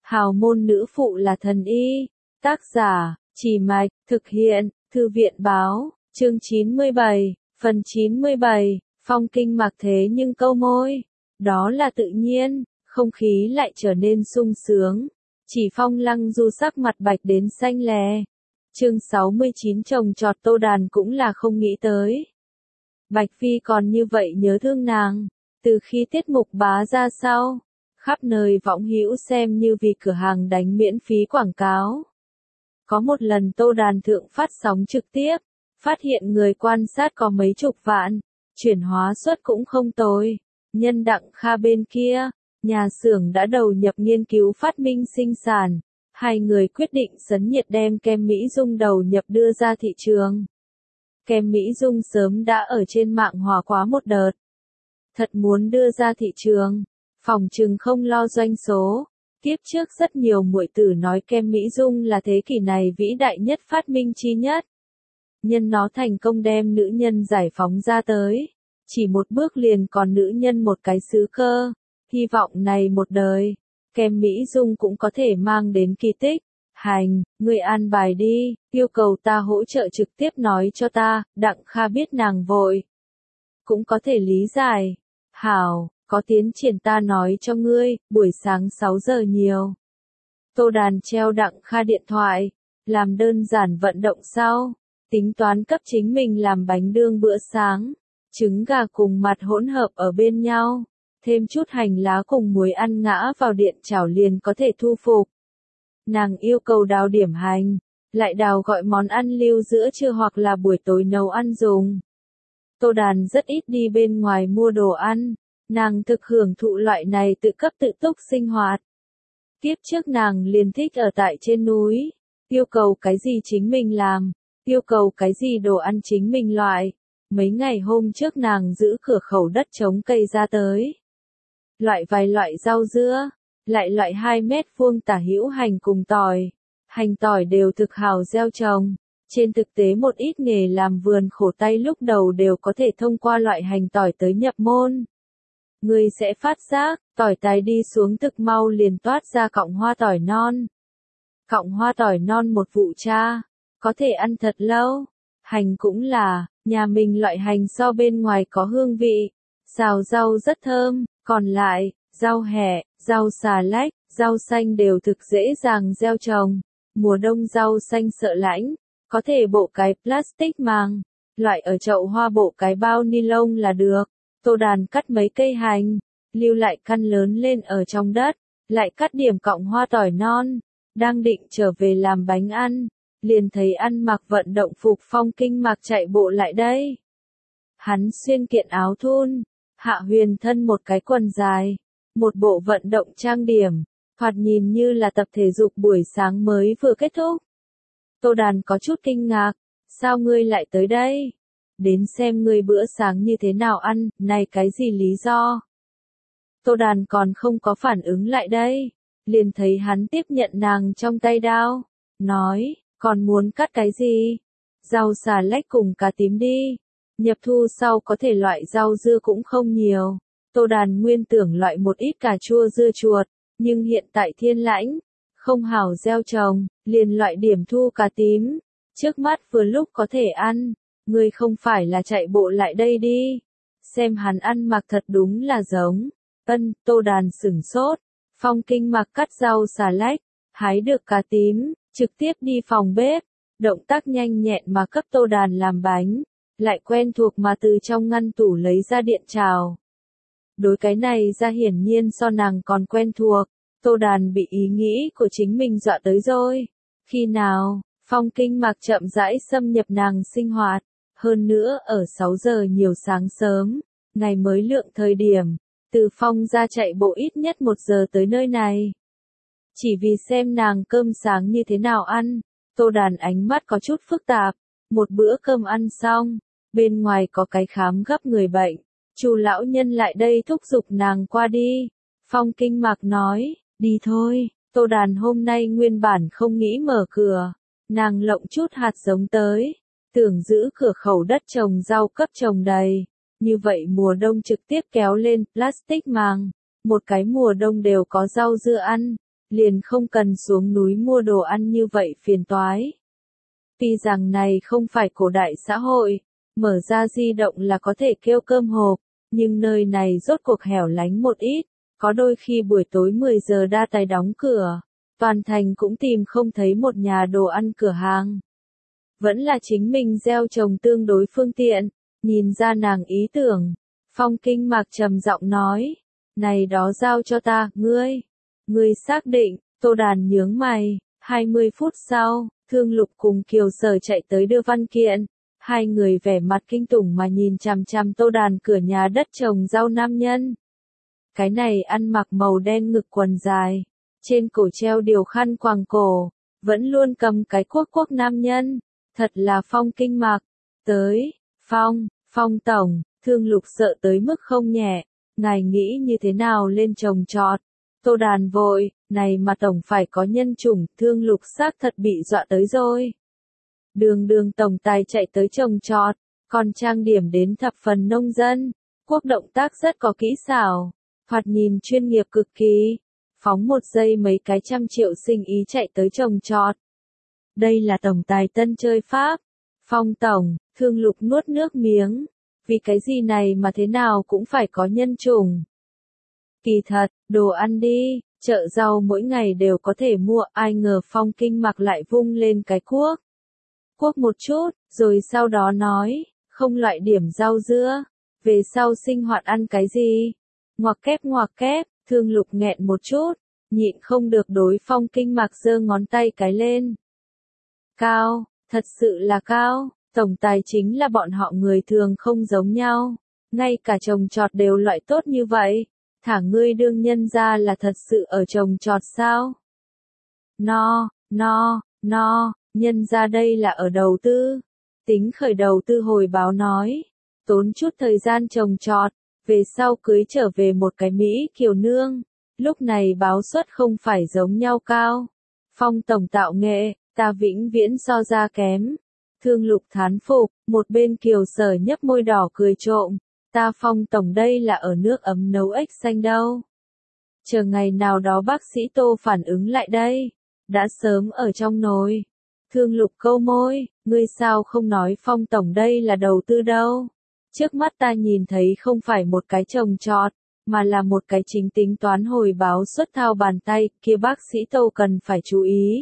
Hào môn nữ phụ là thần y. Tác giả, Chỉ Mạch, thực hiện, Thư viện Báo, chương 97, phần 97, phong kinh mặc thế nhưng câu môi. Đó là tự nhiên, không khí lại trở nên sung sướng. Chỉ Phong Lăng Du sắc mặt bạch đến xanh lè. Chương 69 chồng chọt Tô Đàn cũng là không nghĩ tới. Bạch Phi còn như vậy nhớ thương nàng. Từ khi tiết mục bá ra sau, khắp nơi võng hữu xem như vì cửa hàng đánh miễn phí quảng cáo. Có một lần Tô Đàn thượng phát sóng trực tiếp, phát hiện người quan sát có mấy chục vạn, chuyển hóa suất cũng không tồi. Nhân Đặng Kha bên kia, nhà xưởng đã đầu nhập nghiên cứu phát minh sinh sản, hai người quyết định sấn nhiệt đem kem Mỹ Dung đầu nhập đưa ra thị trường. Kem Mỹ Dung sớm đã ở trên mạng hòa quá một đợt. Thật muốn đưa ra thị trường, phòng chừng không lo doanh số. Tiếp trước rất nhiều muội tử nói kem Mỹ Dung là thế kỷ này vĩ đại nhất phát minh chi nhất. Nhân nó thành công đem nữ nhân giải phóng ra tới. Chỉ một bước liền còn nữ nhân một cái xứ cơ. Hy vọng này một đời, kem Mỹ Dung cũng có thể mang đến kỳ tích. Hành, ngươi an bài đi, yêu cầu ta hỗ trợ trực tiếp nói cho ta, Đặng Kha biết nàng vội. Cũng có thể lý giải. Hảo, có tiến triển ta nói cho ngươi, buổi sáng 6 giờ nhiều. Tô Đàn treo Đặng Kha điện thoại, làm đơn giản vận động sau, tính toán cấp chính mình làm bánh đương bữa sáng, trứng gà cùng mặt hỗn hợp ở bên nhau, thêm chút hành lá cùng muối ăn ngã vào điện chảo liền có thể thu phục. Nàng yêu cầu đào điểm hành, lại đào gọi món ăn lưu giữa trưa hoặc là buổi tối nấu ăn dùng. Tô Đàn rất ít đi bên ngoài mua đồ ăn, nàng thực hưởng thụ loại này tự cấp tự túc sinh hoạt. Tiếp trước nàng liền thích ở tại trên núi, yêu cầu cái gì chính mình làm, yêu cầu cái gì đồ ăn chính mình loại. Mấy ngày hôm trước nàng giữ cửa khẩu đất trống cây ra tới. Loại vài loại rau dưa, lại loại 2 mét vuông tả hữu hành cùng tỏi. Hành tỏi đều thực hào gieo trồng. Trên thực tế một ít nghề làm vườn khổ tay lúc đầu đều có thể thông qua loại hành tỏi tới nhập môn. Người sẽ phát giác, tỏi tái đi xuống thực mau liền toát ra cọng hoa tỏi non. Cọng hoa tỏi non một vụ cha, có thể ăn thật lâu. Hành cũng là, nhà mình loại hành so bên ngoài có hương vị, xào rau rất thơm, còn lại, rau hẹ, rau xà lách, rau xanh đều thực dễ dàng gieo trồng. Mùa đông rau xanh sợ lạnh, có thể bộ cái plastic màng, loại ở chậu hoa bộ cái bao ni lông là được. Tô Đàn cắt mấy cây hành, lưu lại căn lớn lên ở trong đất, lại cắt điểm cọng hoa tỏi non, đang định trở về làm bánh ăn, liền thấy ăn mặc vận động phục Phong Kinh Mạc chạy bộ lại đây. Hắn xuyên kiện áo thun, hạ huyền thân một cái quần dài, một bộ vận động trang điểm, thoạt nhìn như là tập thể dục buổi sáng mới vừa kết thúc. Tô Đàn có chút kinh ngạc, sao ngươi lại tới đây? Đến xem ngươi bữa sáng như thế nào ăn, này cái gì lý do? Tô Đàn còn không có phản ứng lại đây, liền thấy hắn tiếp nhận nàng trong tay đao, nói, còn muốn cắt cái gì? Rau xà lách cùng cá tím đi. Nhập thu sau có thể loại rau dưa cũng không nhiều. Tô Đàn nguyên tưởng loại một ít cà chua dưa chuột, nhưng hiện tại thiên lãnh, không hảo gieo trồng, liền loại điểm thu cá tím. Trước mắt vừa lúc có thể ăn, ngươi không phải là chạy bộ lại đây đi. Xem hắn ăn mặc thật đúng là giống. Tô Đàn sửng sốt, Phong Kinh Mạc cắt rau xà lách, hái được cá tím, trực tiếp đi phòng bếp, động tác nhanh nhẹn mà cấp Tô Đàn làm bánh, lại quen thuộc mà từ trong ngăn tủ lấy ra điện chảo. Đối cái này ra hiển nhiên so nàng còn quen thuộc, Tô Đàn bị ý nghĩ của chính mình dọa tới rồi. Khi nào, Phong Kinh Mạc chậm rãi xâm nhập nàng sinh hoạt, hơn nữa ở 6 giờ nhiều sáng sớm, ngày mới lượng thời điểm, từ Phong ra chạy bộ ít nhất 1 giờ tới nơi này. Chỉ vì xem nàng cơm sáng như thế nào ăn, Tô Đàn ánh mắt có chút phức tạp. Một bữa cơm ăn xong, bên ngoài có cái khám gấp người bệnh, Chu lão nhân lại đây thúc giục nàng qua đi. Phong Kinh Mạc nói, đi thôi. Tô Đàn hôm nay nguyên bản không nghĩ mở cửa, nàng lộng chút hạt giống tới, tưởng giữ cửa khẩu đất trồng rau cấp trồng đầy, như vậy mùa đông trực tiếp kéo lên plastic màng, một cái mùa đông đều có rau dưa ăn, liền không cần xuống núi mua đồ ăn như vậy phiền toái. Tuy rằng này không phải cổ đại xã hội, mở ra di động là có thể kêu cơm hộp, nhưng nơi này rốt cuộc hẻo lánh một ít, có đôi khi buổi tối 10 giờ đa tài đóng cửa, toàn thành cũng tìm không thấy một nhà đồ ăn cửa hàng. Vẫn là chính mình gieo trồng tương đối phương tiện, nhìn ra nàng ý tưởng. Phong Kinh Mạc trầm giọng nói, này đó giao cho ta, ngươi xác định, Tô Đàn nhướng mày, 20 phút sau, Thương Lục cùng Kiều Sở chạy tới đưa văn kiện, hai người vẻ mặt kinh tủng mà nhìn chằm chằm Tô Đàn cửa nhà đất trồng rau nam nhân. Cái này ăn mặc màu đen ngực quần dài, trên cổ treo điều khăn quàng cổ, vẫn luôn cầm cái cuốc nam nhân, thật là Phong Kinh Mạc. Tới, Phong tổng, Thương Lục sợ tới mức không nhẹ, ngài nghĩ như thế nào lên trồng trọt. Tô Đàn vội, này mà tổng phải có nhân chủng, Thương Lục xác thật bị dọa tới rồi. Đường tổng tài chạy tới trồng trọt, còn trang điểm đến thập phần nông dân, quốc động tác rất có kỹ xảo, thoạt nhìn chuyên nghiệp cực kỳ, phóng một giây mấy cái trăm triệu sinh ý chạy tới trồng trọt. Đây là tổng tài tân chơi Pháp. Phong tổng, Thương Lục nuốt nước miếng, vì cái gì này mà thế nào cũng phải có nhân chủng. Kỳ thật, đồ ăn đi, chợ rau mỗi ngày đều có thể mua, ai ngờ Phong Kinh Mạc lại vung lên cái cuốc một chút, rồi sau đó nói, không loại điểm rau dưa, về sau sinh hoạt ăn cái gì? Ngoặc kép, Thương Lục nghẹn một chút, nhịn không được đối Phong Kinh Mạc giơ ngón tay cái lên. Cao, thật sự là cao, tổng tài chính là bọn họ người thường không giống nhau, ngay cả trồng trọt đều loại tốt như vậy, thả ngươi đương nhân ra là thật sự ở trồng trọt sao? No, nhân ra đây là ở đầu tư. Tính khởi đầu tư hồi báo nói, tốn chút thời gian trồng trọt, về sau cưới trở về một cái Mỹ kiều nương, lúc này báo suất không phải giống nhau cao. Phong tổng tạo nghệ, ta vĩnh viễn so ra kém. Thương Lục thán phục, một bên Kiều Sở nhấp môi đỏ cười trộm, ta Phong tổng đây là ở nước ấm nấu ếch xanh đâu. Chờ ngày nào đó bác sĩ Tô phản ứng lại đây, đã sớm ở trong nồi. Thương Lục câu môi, ngươi sao không nói Phong tổng đây là đầu tư đâu. Trước mắt ta nhìn thấy không phải một cái trồng trọt, mà là một cái chính tính toán hồi báo suất thao bàn tay, kia bác sĩ Tô cần phải chú ý.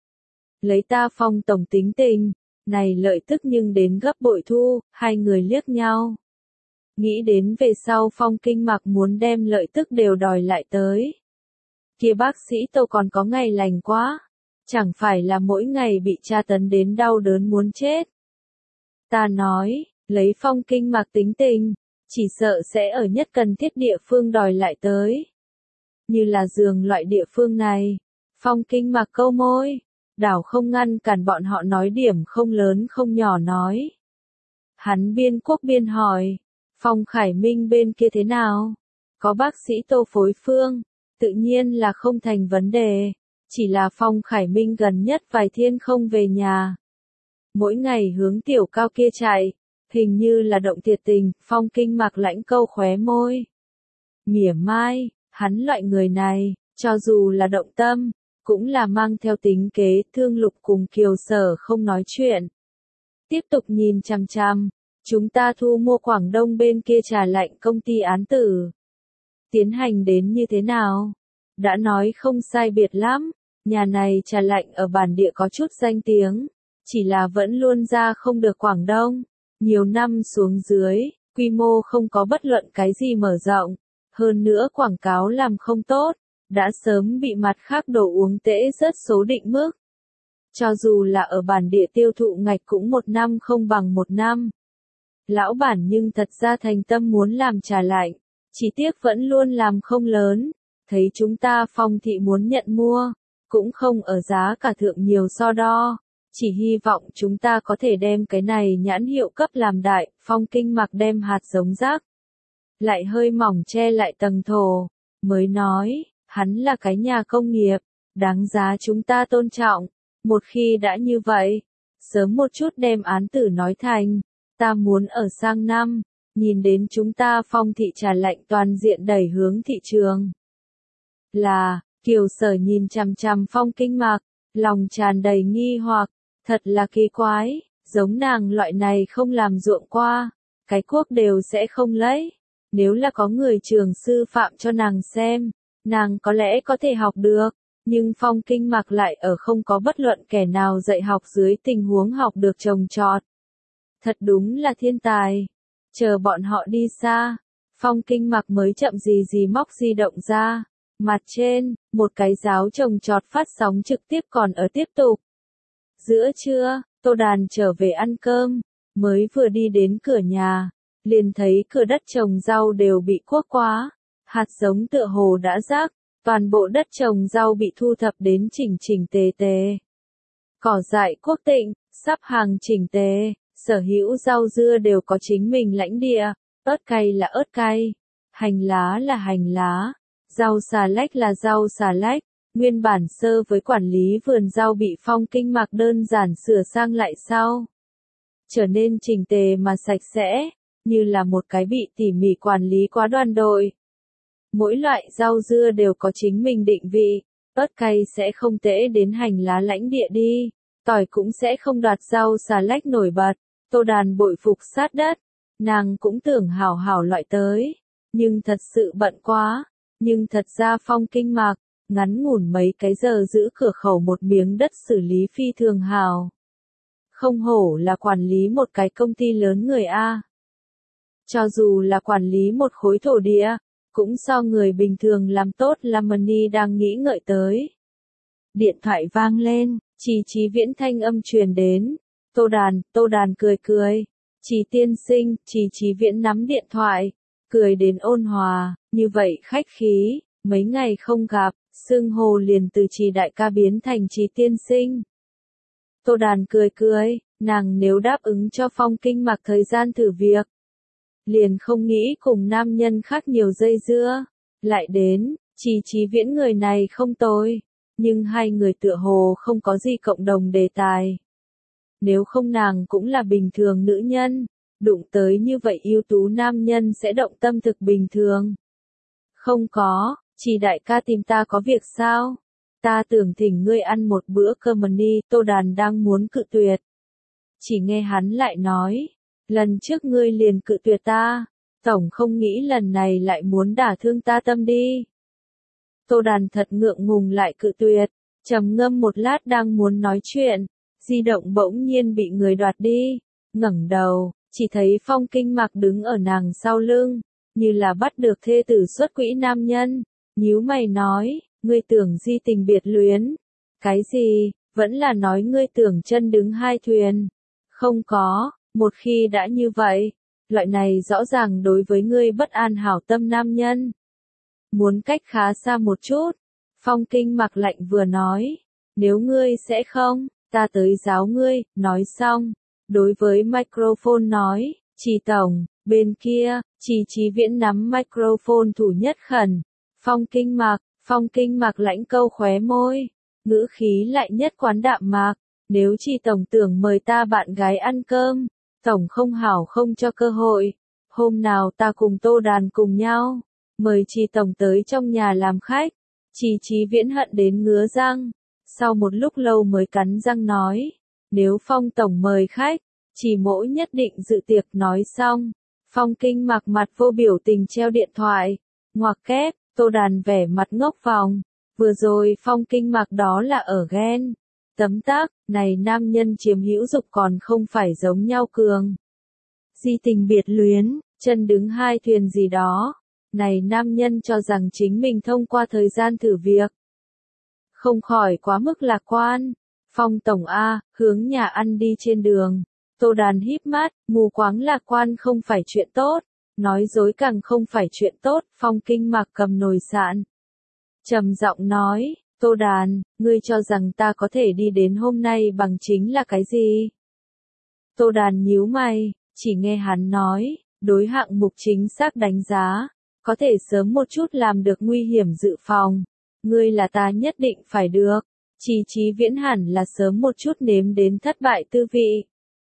Lấy ta Phong tổng tính tình, này lợi tức nhưng đến gấp bội thu, hai người liếc nhau. Nghĩ đến về sau Phong Kinh Mạc muốn đem lợi tức đều đòi lại tới. Kia bác sĩ Tô còn có ngày lành quá, chẳng phải là mỗi ngày bị tra tấn đến đau đớn muốn chết. Ta nói, lấy Phong Kinh Mạc tính tình, chỉ sợ sẽ ở nhất cần thiết địa phương đòi lại tới. Như là giường loại địa phương này, Phong Kinh Mạc câu môi, đảo không ngăn cản bọn họ nói điểm không lớn không nhỏ nói. Hắn biên quốc biên hỏi, Phong Khải Minh bên kia thế nào? Có bác sĩ Tô phối phương, tự nhiên là không thành vấn đề, chỉ là Phong Khải Minh gần nhất vài thiên không về nhà. Mỗi ngày hướng tiểu cao kia chạy, hình như là động thiệt tình, Phong Kinh Mạc lãnh câu khóe môi. Mỉa mai, hắn loại người này, cho dù là động tâm, cũng là mang theo tính kế. Thương Lục cùng Kiều Sở không nói chuyện. Tiếp tục nhìn chằm chằm, chúng ta thu mua Quảng Đông bên kia trà lạnh công ty án tử. Tiến hành đến như thế nào? Đã nói không sai biệt lắm, nhà này trà lạnh ở bản địa có chút danh tiếng, chỉ là vẫn luôn ra không được Quảng Đông. Nhiều năm xuống dưới, quy mô không có bất luận cái gì mở rộng, hơn nữa quảng cáo làm không tốt, đã sớm bị mặt khác đồ uống tễ rớt số định mức. Cho dù là ở bản địa tiêu thụ ngạch cũng một năm không bằng một năm. Lão bản nhưng thật ra thành tâm muốn làm trà lạnh, chỉ tiếc vẫn luôn làm không lớn, thấy chúng ta Phong thị muốn nhận mua, cũng không ở giá cả thượng nhiều so đo. Chỉ hy vọng chúng ta có thể đem cái này nhãn hiệu cấp làm đại. Phong Kinh Mạc đem hạt giống rác lại hơi mỏng che lại tầng thổ, mới nói, hắn là cái nhà công nghiệp, đáng giá chúng ta tôn trọng. Một khi đã như vậy, sớm một chút đem án tử nói thành, ta muốn ở sang năm, nhìn đến chúng ta Phong thị trà lạnh toàn diện đẩy hướng thị trường. Là, Kiều Sở nhìn chằm chằm Phong Kinh Mạc, lòng tràn đầy nghi hoặc, thật là kỳ quái, giống nàng loại này không làm ruộng qua, cái cuốc đều sẽ không lấy. Nếu là có người trường sư phạm cho nàng xem, nàng có lẽ có thể học được, nhưng Phong Kinh Mạc lại ở không có bất luận kẻ nào dạy học dưới tình huống học được trồng trọt. Thật đúng là thiên tài. Chờ bọn họ đi xa, Phong Kinh Mạc mới chậm gì gì móc di động ra. Mặt trên, một cái giáo trồng trọt phát sóng trực tiếp còn ở tiếp tục. Giữa trưa, Tô Đàn trở về ăn cơm, mới vừa đi đến cửa nhà, liền thấy cửa đất trồng rau đều bị cuốc quá, hạt giống tựa hồ đã rác, toàn bộ đất trồng rau bị thu thập đến chỉnh chỉnh tề tề. Cỏ dại quốc tịnh, sắp hàng chỉnh tề, sở hữu rau dưa đều có chính mình lãnh địa, ớt cay là ớt cay, hành lá là hành lá, rau xà lách là rau xà lách. Nguyên bản sơ với quản lý vườn rau bị Phong Kinh Mạc đơn giản sửa sang lại sau. Trở nên chỉnh tề mà sạch sẽ, như là một cái bị tỉ mỉ quản lý quá đoàn đội. Mỗi loại rau dưa đều có chính mình định vị, ớt cay sẽ không tễ đến hành lá lãnh địa đi, tỏi cũng sẽ không đoạt rau xà lách nổi bật. Tô Đàn bội phục sát đất, nàng cũng tưởng hảo hảo loại tới, nhưng thật sự bận quá, nhưng thật ra Phong Kinh Mạc, ngắn ngủn mấy cái giờ giữ cửa khẩu một miếng đất xử lý phi thường hào. Không hổ là quản lý một cái công ty lớn người A. Cho dù là quản lý một khối thổ địa, cũng so người bình thường làm tốt là Money đang nghĩ ngợi tới. Điện thoại vang lên, Chí Viễn thanh âm truyền đến. Tô Đàn cười cười. Chí tiên sinh, Chí Viễn nắm điện thoại, cười đến ôn hòa, như vậy khách khí, mấy ngày không gặp, xưng hô liền từ Chí đại ca biến thành Chí tiên sinh. Tô Đàn cười cười, nàng nếu đáp ứng cho Phong Kinh Mạc thời gian thử việc, liền không nghĩ cùng nam nhân khác nhiều dây dưa. Lại đến, Chí Viễn người này không tồi, nhưng hai người tựa hồ không có gì cộng đồng đề tài. Nếu không nàng cũng là bình thường nữ nhân, đụng tới như vậy ưu tú nam nhân sẽ động tâm thực bình thường. Không có, Chí đại ca tìm ta có việc sao? Ta tưởng thỉnh ngươi ăn một bữa cơm Money. Tô Đàn đang muốn cự tuyệt. Chỉ nghe hắn lại nói, lần trước ngươi liền cự tuyệt ta, tổng không nghĩ lần này lại muốn đả thương ta tâm đi. Tô Đàn thật ngượng ngùng lại cự tuyệt, trầm ngâm một lát đang muốn nói chuyện, di động bỗng nhiên bị người đoạt đi, ngẩng đầu, chỉ thấy Phong Kinh Mạc đứng ở nàng sau lưng, như là bắt được thê tử xuất quỹ nam nhân, nhíu mày nói, ngươi tưởng di tình biệt luyến, cái gì, vẫn là nói ngươi tưởng chân đứng hai thuyền, không có, một khi đã như vậy, loại này rõ ràng đối với ngươi bất an hảo tâm nam nhân. Muốn cách khá xa một chút, Phong Kinh Mạc lạnh vừa nói, nếu ngươi sẽ không, ta tới giáo ngươi, nói xong, đối với microphone nói, Chí tổng, bên kia, Chí Viễn nắm microphone thủ nhất khẩn, Phong Kinh Mạc lãnh câu khóe môi, ngữ khí lại nhất quán đạm mạc, nếu Chí tổng tưởng mời ta bạn gái ăn cơm, tổng không hảo không cho cơ hội, hôm nào ta cùng Tô Đàn cùng nhau, mời Chí tổng tới trong nhà làm khách. Chí Viễn hận đến ngứa răng, sau một lúc lâu mới cắn răng nói, nếu Phong tổng mời khách, Chí mỗ nhất định dự tiệc. Nói xong, Phong Kinh Mạc mặt vô biểu tình treo điện thoại, ngoặc kép. Tô Đàn vẻ mặt ngốc vòng, vừa rồi Phong Kinh Mạc đó là ở ghen, tấm tắc, này nam nhân chiếm hữu dục còn không phải giống nhau cường. Di tình biệt luyến, chân đứng hai thuyền gì đó, này nam nhân cho rằng chính mình thông qua thời gian thử việc. Không khỏi quá mức lạc quan. Phong tổng A, hướng nhà ăn đi trên đường. Tô Đàn híp mắt, mù quáng lạc quan không phải chuyện tốt, nói dối càng không phải chuyện tốt. Phong Kinh Mạc cầm nồi sạn, trầm giọng nói, Tô Đàn, ngươi cho rằng ta có thể đi đến hôm nay bằng chính là cái gì? Tô Đàn nhíu mày, chỉ nghe hắn nói, đối hạng mục chính xác đánh giá, có thể sớm một chút làm được nguy hiểm dự phòng. Ngươi là ta nhất định phải được. Chí Viễn hẳn là sớm một chút nếm đến thất bại tư vị.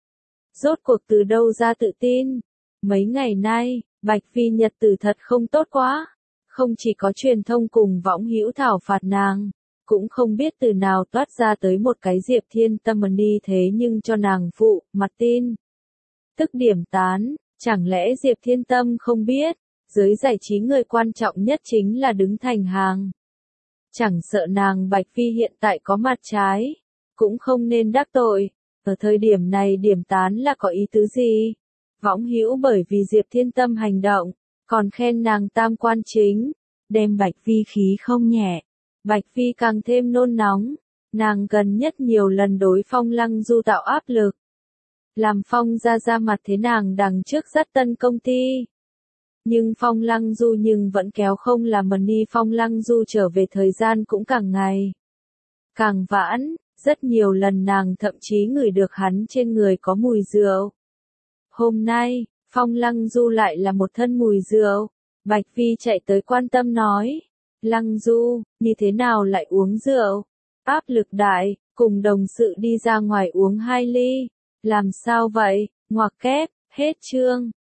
Rốt cuộc từ đâu ra tự tin? Mấy ngày nay, Bạch Phi nhật tử thật không tốt quá. Không chỉ có truyền thông cùng võng hữu thảo phạt nàng, cũng không biết từ nào toát ra tới một cái Diệp Thiên Tâm Money thế nhưng cho nàng phụ, mặt tin. Tức điểm tán, chẳng lẽ Diệp Thiên Tâm không biết, giới giải trí người quan trọng nhất chính là đứng thành hàng. Chẳng sợ nàng Bạch Phi hiện tại có mặt trái, cũng không nên đắc tội, ở thời điểm này điểm tán là có ý tứ gì? Võng hữu bởi vì Diệp Thiên Tâm hành động, còn khen nàng tam quan chính, đem Bạch Phi khí không nhẹ. Bạch Phi càng thêm nôn nóng, nàng gần nhất nhiều lần đối Phong Lăng Du tạo áp lực. Làm Phong ra mặt thế nàng đằng trước dắt tân công ty. Nhưng Phong Lăng Du vẫn kéo không làm Money. Phong Lăng Du trở về thời gian cũng càng ngày càng vãn, rất nhiều lần nàng thậm chí ngửi được hắn trên người có mùi rượu. Hôm nay, Phong Lăng Du lại là một thân mùi rượu. Bạch Phi chạy tới quan tâm nói, Lăng Du, như thế nào lại uống rượu? Áp lực đại, cùng đồng sự đi ra ngoài uống 2 ly. Làm sao vậy? Ngoặc kép, hết chương.